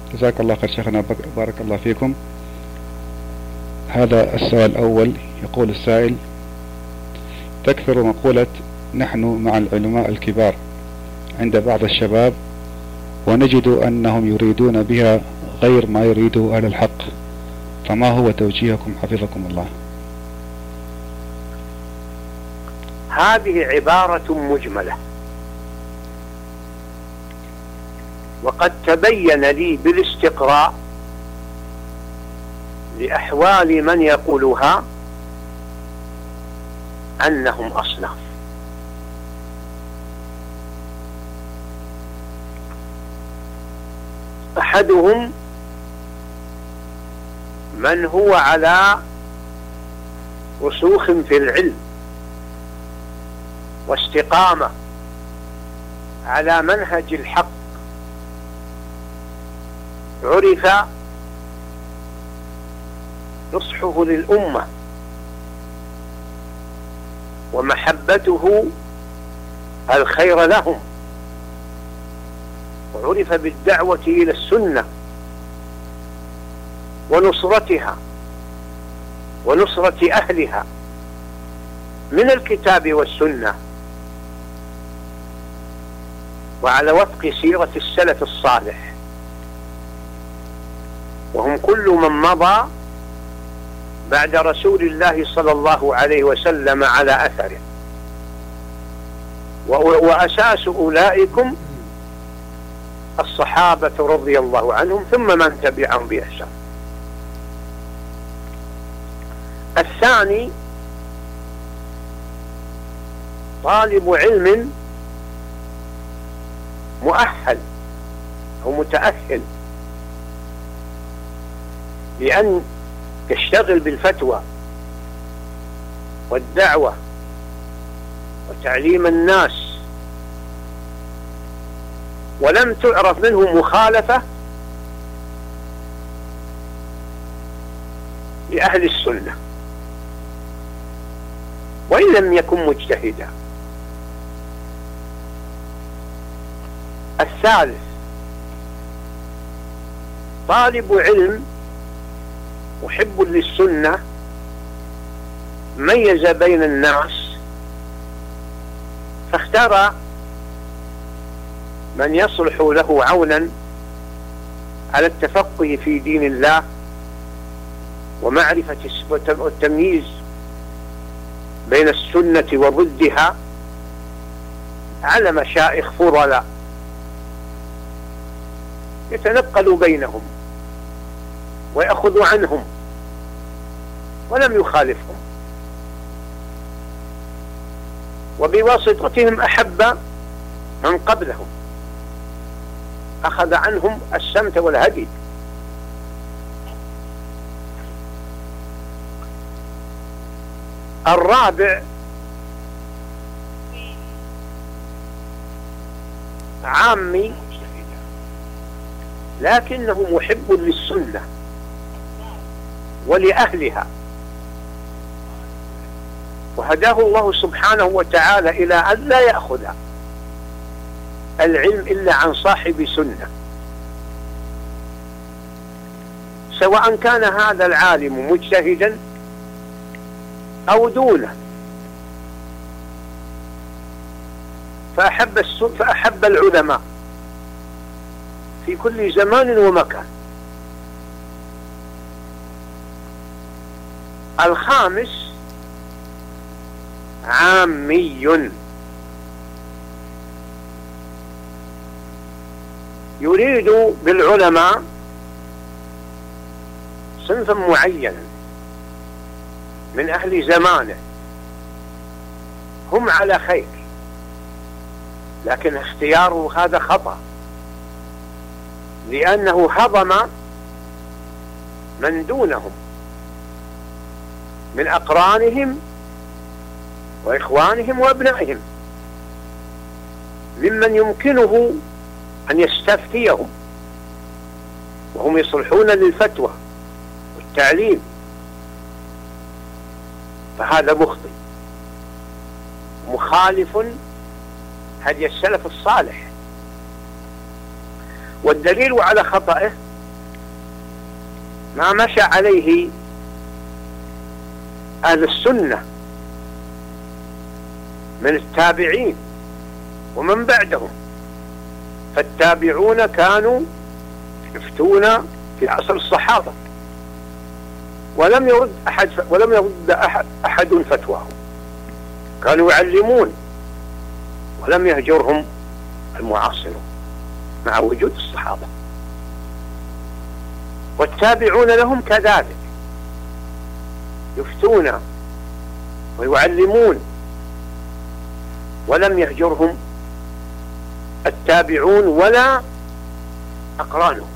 جزاك الله خير شيخنا، بارك الله فيكم. هذا السؤال الأول. يقول السائل: تكثر مقولة نحن مع العلماء الكبار عند بعض الشباب، ونجد أنهم يريدون بها غير ما يريده أهل الحق، فما هو توجيهكم حفظكم الله؟ هذه عبارة مجملة، وقد تبين لي بالاستقراء لأحوال من يقولها أنهم أصناف. أحدهم من هو على رسوخ في العلم واستقامة على منهج الحق، عرف نصحه للأمة ومحبته الخير لهم، وعرف بالدعوة إلى السنة ونصرتها ونصرة أهلها من الكتاب والسنة، وعلى وفق سيرة السلف الصالح، وهم كل من مضى بعد رسول الله صلى الله عليه وسلم على أثره. وأساس أولئكم الصحابة رضي الله عنهم، ثم من تبعهم بإحسان. الثاني طالب علم مؤهل أو متأهل لأن يشتغل بالفتوى والدعوة وتعليم الناس، ولم تعرف منه مخالفة لأهل السنة وإن لم يكن مجتهدا. الثالث طالب علم محب للسنة، ميز بين الناس فاختار من يصلح له عونا على التفقه في دين الله ومعرفة والتمييز بين السنة وضدها على مشايخ فضلاء يتنقل بينهم ويأخذ عنهم ولم يخالفهم، وبواسطتهم أحب من قبلهم، أخذ عنهم السمت والهدي. الرابع عامي لكنه محب للسنة ولأهلها، وهداه الله سبحانه وتعالى إلى أن لا يأخذ العلم إلا عن صاحب سنة، سواء كان هذا العالم مجتهدا أو دونه، فأحب العلماء في كل زمان ومكان. الخامس عامي يريد بالعلماء صنفا معينا من أهل زمانه هم على خير، لكن اختياره هذا خطأ، لأنه هضم من دونهم من أقرانهم وإخوانهم وأبنائهم ممن يمكنه أن يستفتيهم وهم يصلحون للفتوى والتعليم، فهذا مخطئ مخالف هدي السلف الصالح. والدليل على خطئه ما مشى عليه أهل السنة من التابعين ومن بعدهم. فالتابعون كانوا يفتون في عصر الصحابة ولم يرد أحد فتواهم، كانوا يعلمون ولم يهجرهم المعاصرون مع وجود الصحابة، والتابعون لهم كذلك يفتون ويعلمون ولم يهجرهم التابعون ولا أقرانهم.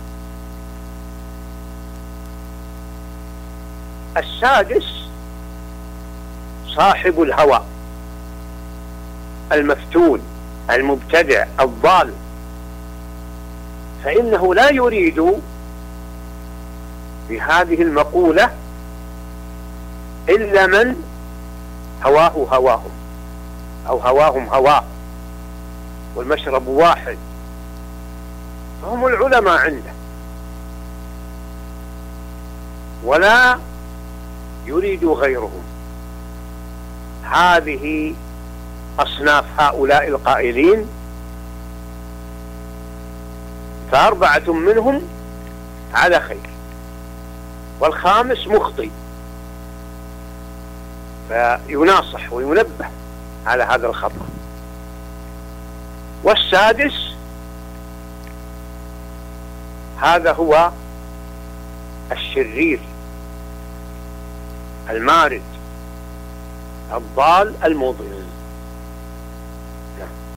السادس صاحب الهوى المفتون المبتدع الضال، فإنه لا يريد بهذه المقولة إلا من هواه هواهم أو هواهم هواه والمشرب واحد، فهم العلماء عنده، ولا يريد غيرهم. هذه أصناف هؤلاء القائلين، فأربعة منهم على خير والخامس مخطئ، فيناصح وينبه على هذا الخطأ. والسادس هذا هو الشرير المارد الضال المضل.